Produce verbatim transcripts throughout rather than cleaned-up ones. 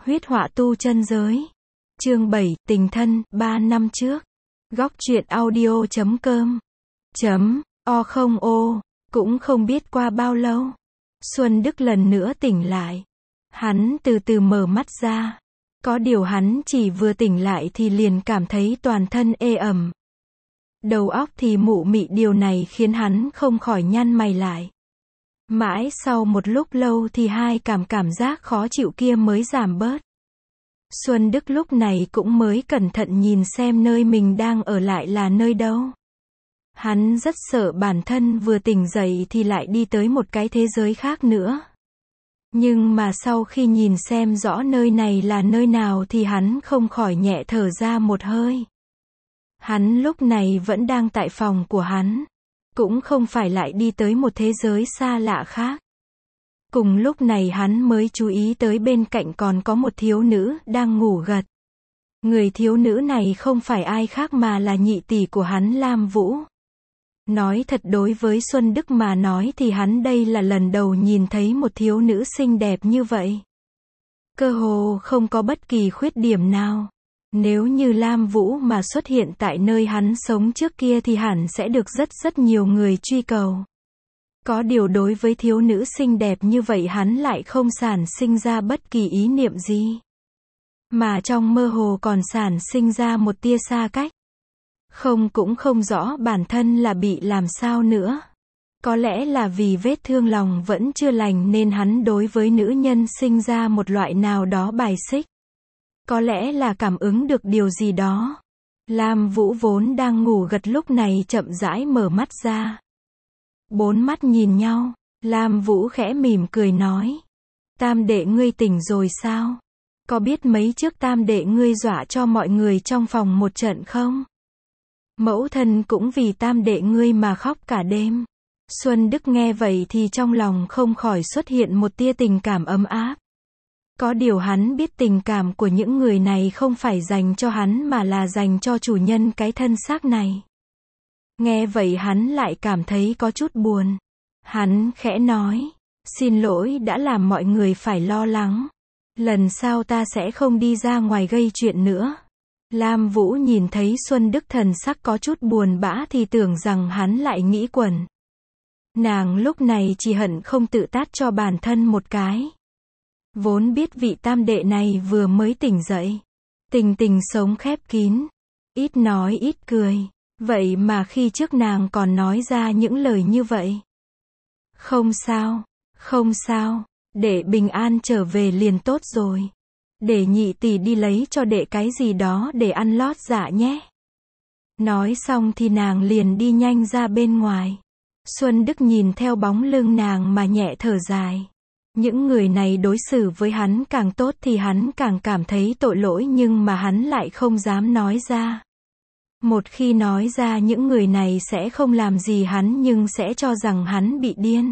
Huyết họa tu chân giới. Chương bảy, tình thân, ba năm trước. Góc truyện audio chấm com. Chấm, o không ô. Cũng không biết qua bao lâu. Xuân Đức lần nữa tỉnh lại. Hắn từ từ mở mắt ra. Có điều hắn chỉ vừa tỉnh lại thì liền cảm thấy toàn thân ê ẩm. Đầu óc thì mụ mị, điều này khiến hắn không khỏi nhăn mày lại. Mãi sau một lúc lâu thì hai cảm cảm giác khó chịu kia mới giảm bớt. Xuân Đức lúc này cũng mới cẩn thận nhìn xem nơi mình đang ở lại là nơi đâu. Hắn rất sợ bản thân vừa tỉnh dậy thì lại đi tới một cái thế giới khác nữa. Nhưng mà sau khi nhìn xem rõ nơi này là nơi nào thì hắn không khỏi nhẹ thở ra một hơi. Hắn lúc này vẫn đang tại phòng của hắn. Cũng không phải lại đi tới một thế giới xa lạ khác. Cùng lúc này hắn mới chú ý tới bên cạnh còn có một thiếu nữ đang ngủ gật. Người thiếu nữ này không phải ai khác mà là nhị tỷ của hắn Lam Vũ. Nói thật, đối với Xuân Đức mà nói thì hắn đây là lần đầu nhìn thấy một thiếu nữ xinh đẹp như vậy. Cơ hồ không có bất kỳ khuyết điểm nào. Nếu như Lam Vũ mà xuất hiện tại nơi hắn sống trước kia thì hẳn sẽ được rất rất nhiều người truy cầu. Có điều đối với thiếu nữ xinh đẹp như vậy hắn lại không sản sinh ra bất kỳ ý niệm gì. Mà trong mơ hồ còn sản sinh ra một tia xa cách. Không cũng không rõ bản thân là bị làm sao nữa. Có lẽ là vì vết thương lòng vẫn chưa lành nên hắn đối với nữ nhân sinh ra một loại nào đó bài xích. Có lẽ là cảm ứng được điều gì đó. Lam Vũ vốn đang ngủ gật lúc này chậm rãi mở mắt ra. Bốn mắt nhìn nhau, Lam Vũ khẽ mỉm cười nói. Tam đệ ngươi tỉnh rồi sao? Có biết mấy trước tam đệ ngươi dọa cho mọi người trong phòng một trận không? Mẫu thân cũng vì tam đệ ngươi mà khóc cả đêm. Xuân Đức nghe vậy thì trong lòng không khỏi xuất hiện một tia tình cảm ấm áp. Có điều hắn biết tình cảm của những người này không phải dành cho hắn mà là dành cho chủ nhân cái thân xác này. Nghe vậy hắn lại cảm thấy có chút buồn. Hắn khẽ nói, xin lỗi đã làm mọi người phải lo lắng. Lần sau ta sẽ không đi ra ngoài gây chuyện nữa. Lam Vũ nhìn thấy Xuân Đức thần sắc có chút buồn bã thì tưởng rằng hắn lại nghĩ quẩn. Nàng lúc này chỉ hận không tự tát cho bản thân một cái. Vốn biết vị tam đệ này vừa mới tỉnh dậy. Tình tình sống khép kín. Ít nói ít cười. Vậy mà khi trước nàng còn nói ra những lời như vậy. Không sao, không sao. Để bình an trở về liền tốt rồi. Để nhị tỷ đi lấy cho đệ cái gì đó để ăn lót dạ nhé. Nói xong thì nàng liền đi nhanh ra bên ngoài. Xuân Đức nhìn theo bóng lưng nàng mà nhẹ thở dài. Những người này đối xử với hắn càng tốt thì hắn càng cảm thấy tội lỗi nhưng mà hắn lại không dám nói ra. Một khi nói ra những người này sẽ không làm gì hắn nhưng sẽ cho rằng hắn bị điên.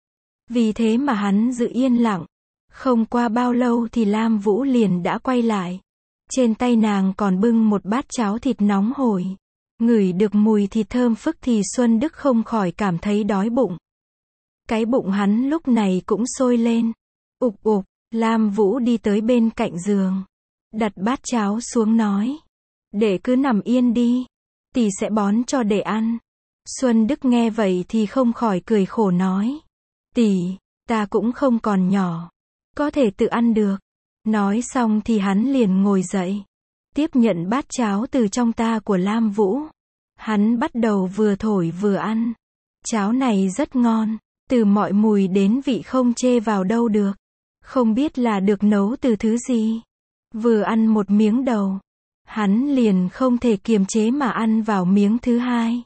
Vì thế mà hắn giữ yên lặng. Không qua bao lâu thì Lam Vũ liền đã quay lại. Trên tay nàng còn bưng một bát cháo thịt nóng hổi. Ngửi được mùi thịt thơm phức thì Xuân Đức không khỏi cảm thấy đói bụng. Cái bụng hắn lúc này cũng sôi lên. Ục ục, Lam Vũ đi tới bên cạnh giường. Đặt bát cháo xuống nói. Đệ cứ nằm yên đi. Tỷ sẽ bón cho đệ ăn. Xuân Đức nghe vậy thì không khỏi cười khổ nói. Tỷ, ta cũng không còn nhỏ. Có thể tự ăn được. Nói xong thì hắn liền ngồi dậy. Tiếp nhận bát cháo từ trong ta của Lam Vũ. Hắn bắt đầu vừa thổi vừa ăn. Cháo này rất ngon. Từ mọi mùi đến vị không chê vào đâu được. Không biết là được nấu từ thứ gì. Vừa ăn một miếng đầu. Hắn liền không thể kiềm chế mà ăn vào miếng thứ hai.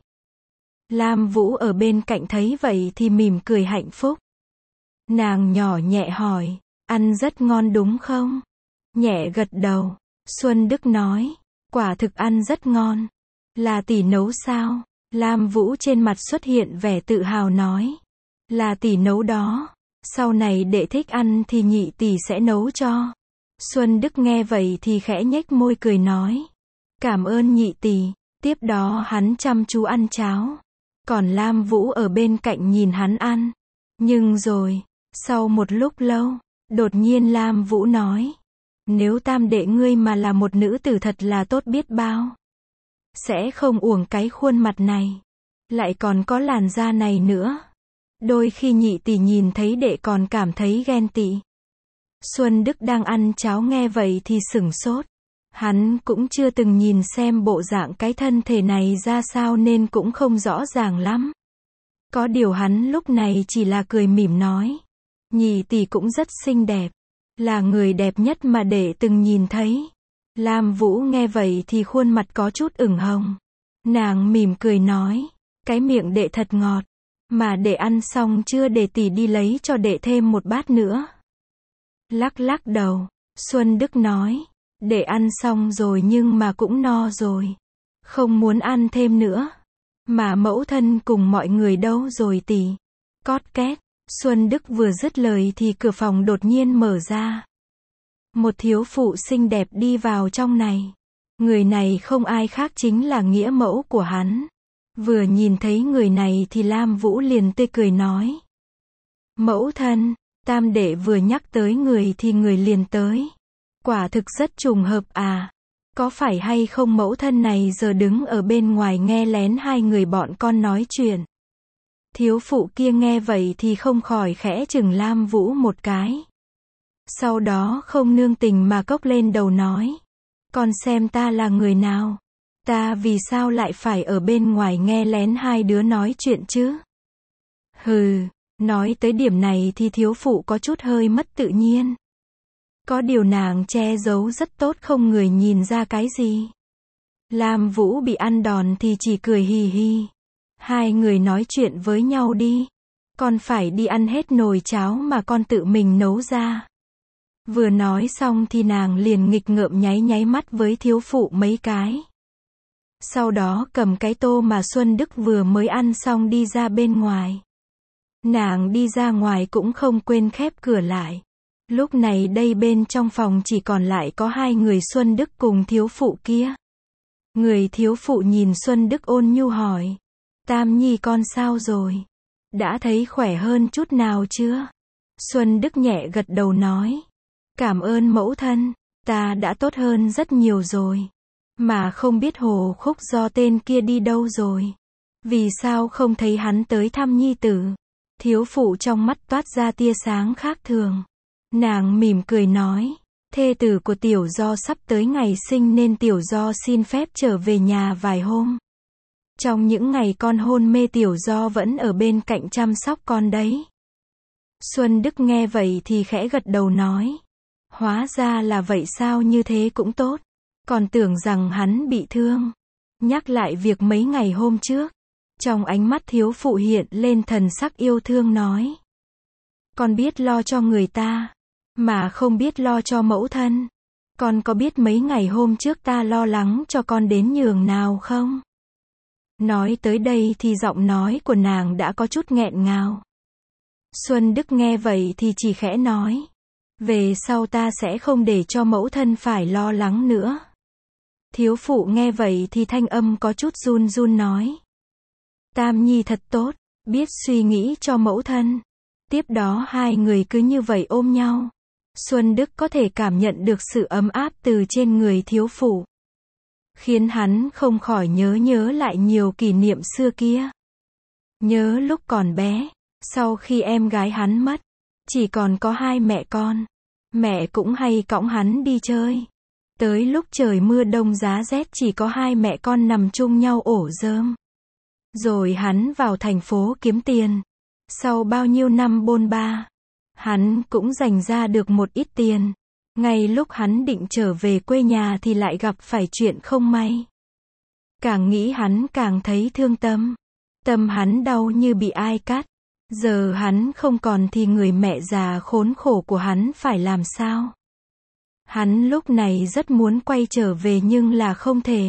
Lam Vũ ở bên cạnh thấy vậy thì mỉm cười hạnh phúc. Nàng nhỏ nhẹ hỏi. Ăn rất ngon đúng không? Nhẹ gật đầu. Xuân Đức nói. Quả thực ăn rất ngon. Là tỷ nấu sao? Lam Vũ trên mặt xuất hiện vẻ tự hào nói. Là tỷ nấu đó. Sau này đệ thích ăn thì nhị tỷ sẽ nấu cho. Xuân Đức nghe vậy thì khẽ nhếch môi cười nói. Cảm ơn nhị tỷ. Tiếp đó hắn chăm chú ăn cháo. Còn Lam Vũ ở bên cạnh nhìn hắn ăn. Nhưng rồi, sau một lúc lâu, đột nhiên Lam Vũ nói. Nếu tam đệ ngươi mà là một nữ tử thật là tốt biết bao. Sẽ không uổng cái khuôn mặt này. Lại còn có làn da này nữa. Đôi khi nhị tỷ nhìn thấy đệ còn cảm thấy ghen tị. Xuân Đức đang ăn cháo nghe vậy thì sửng sốt. Hắn cũng chưa từng nhìn xem bộ dạng cái thân thể này ra sao nên cũng không rõ ràng lắm. Có điều hắn lúc này chỉ là cười mỉm nói. Nhị tỷ cũng rất xinh đẹp. Là người đẹp nhất mà đệ từng nhìn thấy. Lam Vũ nghe vậy thì khuôn mặt có chút ửng hồng. Nàng mỉm cười nói. Cái miệng đệ thật ngọt. Mà đệ ăn xong chưa, để tỷ đi lấy cho đệ thêm một bát nữa. Lắc lắc đầu. Xuân Đức nói. Đệ ăn xong rồi nhưng mà cũng no rồi. Không muốn ăn thêm nữa. Mà mẫu thân cùng mọi người đâu rồi tỷ? Cót két. Xuân Đức vừa dứt lời thì cửa phòng đột nhiên mở ra. Một thiếu phụ xinh đẹp đi vào trong này. Người này không ai khác chính là nghĩa mẫu của hắn. Vừa nhìn thấy người này thì Lam Vũ liền tươi cười nói. Mẫu thân, tam đệ vừa nhắc tới người thì người liền tới. Quả thực rất trùng hợp à. Có phải hay không mẫu thân này giờ đứng ở bên ngoài nghe lén hai người bọn con nói chuyện. Thiếu phụ kia nghe vậy thì không khỏi khẽ chừng Lam Vũ một cái. Sau đó không nương tình mà cốc lên đầu nói. Con xem ta là người nào? Ta vì sao lại phải ở bên ngoài nghe lén hai đứa nói chuyện chứ? Hừ, nói tới điểm này thì thiếu phụ có chút hơi mất tự nhiên. Có điều nàng che giấu rất tốt không người nhìn ra cái gì. Lam Vũ bị ăn đòn thì chỉ cười hì hì. Hai người nói chuyện với nhau đi. Con phải đi ăn hết nồi cháo mà con tự mình nấu ra. Vừa nói xong thì nàng liền nghịch ngợm nháy nháy mắt với thiếu phụ mấy cái. Sau đó cầm cái tô mà Xuân Đức vừa mới ăn xong đi ra bên ngoài. Nàng đi ra ngoài cũng không quên khép cửa lại. Lúc này đây bên trong phòng chỉ còn lại có hai người Xuân Đức cùng thiếu phụ kia. Người thiếu phụ nhìn Xuân Đức ôn nhu hỏi. Tam nhi con sao rồi? Đã thấy khỏe hơn chút nào chưa? Xuân Đức nhẹ gật đầu nói. Cảm ơn mẫu thân, ta đã tốt hơn rất nhiều rồi. Mà không biết Hồ Khúc Do tên kia đi đâu rồi? Vì sao không thấy hắn tới thăm nhi tử? Thiếu phụ trong mắt toát ra tia sáng khác thường. Nàng mỉm cười nói. Thê tử của Tiểu Do sắp tới ngày sinh nên Tiểu Do xin phép trở về nhà vài hôm. Trong những ngày con hôn mê Tiểu Do vẫn ở bên cạnh chăm sóc con đấy. Xuân Đức nghe vậy thì khẽ gật đầu nói. Hóa ra là vậy sao, như thế cũng tốt. Còn tưởng rằng hắn bị thương. Nhắc lại việc mấy ngày hôm trước. Trong ánh mắt thiếu phụ hiện lên thần sắc yêu thương nói. Con biết lo cho người ta. Mà không biết lo cho mẫu thân. Con có biết mấy ngày hôm trước ta lo lắng cho con đến nhường nào không? Nói tới đây thì giọng nói của nàng đã có chút nghẹn ngào. Xuân Đức nghe vậy thì chỉ khẽ nói. Về sau ta sẽ không để cho mẫu thân phải lo lắng nữa. Thiếu phụ nghe vậy thì thanh âm có chút run run nói. Tam nhi thật tốt, biết suy nghĩ cho mẫu thân. Tiếp đó hai người cứ như vậy ôm nhau. Xuân Đức có thể cảm nhận được sự ấm áp từ trên người thiếu phụ. Khiến hắn không khỏi nhớ nhớ lại nhiều kỷ niệm xưa kia. Nhớ lúc còn bé, sau khi em gái hắn mất, chỉ còn có hai mẹ con. Mẹ cũng hay cõng hắn đi chơi. Tới lúc trời mưa đông giá rét chỉ có hai mẹ con nằm chung nhau ổ rơm. Rồi hắn vào thành phố kiếm tiền. Sau bao nhiêu năm bôn ba, hắn cũng dành ra được một ít tiền. Ngay lúc hắn định trở về quê nhà thì lại gặp phải chuyện không may. Càng nghĩ hắn càng thấy thương tâm. Tâm hắn đau như bị ai cắt. Giờ hắn không còn thì người mẹ già khốn khổ của hắn phải làm sao? Hắn lúc này rất muốn quay trở về nhưng là không thể.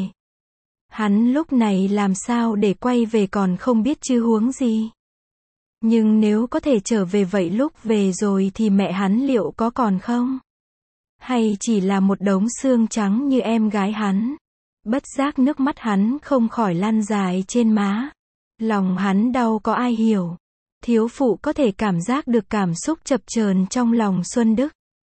Hắn lúc này làm sao để quay về còn không biết chứ huống gì. Nhưng nếu có thể trở về vậy lúc về rồi thì mẹ hắn liệu có còn không? Hay chỉ là một đống xương trắng như em gái hắn? Bất giác nước mắt hắn không khỏi lăn dài trên má. Lòng hắn đau có ai hiểu. Thiếu phụ có thể cảm giác được cảm xúc chập chờn trong lòng Xuân Đức.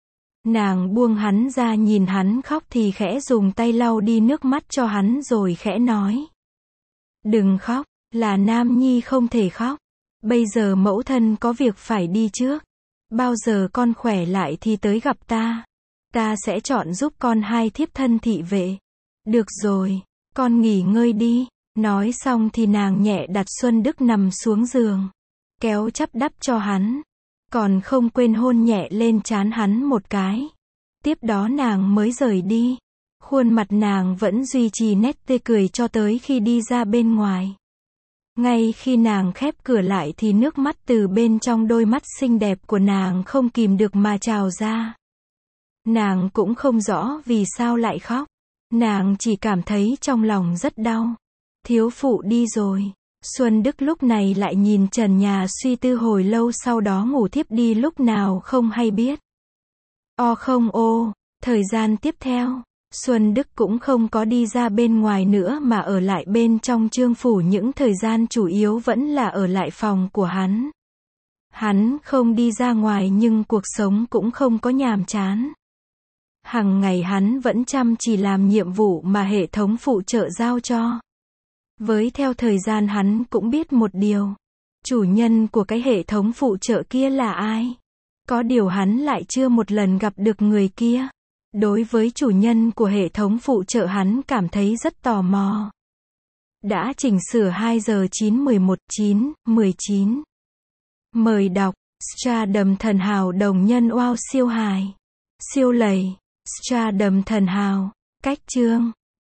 Nàng buông hắn ra nhìn hắn khóc thì khẽ dùng tay lau đi nước mắt cho hắn rồi khẽ nói. Đừng khóc, là nam nhi không thể khóc. Bây giờ mẫu thân có việc phải đi trước. Bao giờ con khỏe lại thì tới gặp ta. Ta sẽ chọn giúp con hai thiếp thân thị vệ. Được rồi, con nghỉ ngơi đi. Nói xong thì nàng nhẹ đặt Xuân Đức nằm xuống giường. Kéo chắp đắp cho hắn. Còn không quên hôn nhẹ lên trán hắn một cái. Tiếp đó nàng mới rời đi. Khuôn mặt nàng vẫn duy trì nét tươi cười cho tới khi đi ra bên ngoài. Ngay khi nàng khép cửa lại thì nước mắt từ bên trong đôi mắt xinh đẹp của nàng không kìm được mà trào ra. Nàng cũng không rõ vì sao lại khóc. Nàng chỉ cảm thấy trong lòng rất đau. Thiếu phụ đi rồi. Xuân Đức lúc này lại nhìn trần nhà suy tư hồi lâu, sau đó ngủ thiếp đi lúc nào không hay biết. O không ô, thời gian tiếp theo, Xuân Đức cũng không có đi ra bên ngoài nữa mà ở lại bên trong Trương phủ, những thời gian chủ yếu vẫn là ở lại phòng của hắn. Hắn không đi ra ngoài nhưng cuộc sống cũng không có nhàm chán. Hằng ngày hắn vẫn chăm chỉ làm nhiệm vụ mà hệ thống phụ trợ giao cho. Với theo thời gian hắn cũng biết một điều. Chủ nhân của cái hệ thống phụ trợ kia là ai? Có điều hắn lại chưa một lần gặp được người kia. Đối với chủ nhân của hệ thống phụ trợ hắn cảm thấy rất tò mò. Đã chỉnh sửa hai giờ chín mười một, chín, mười chín. Mời đọc, Stardom thần hào đồng nhân wow siêu hài. Siêu lầy, Stardom thần hào, cách chương.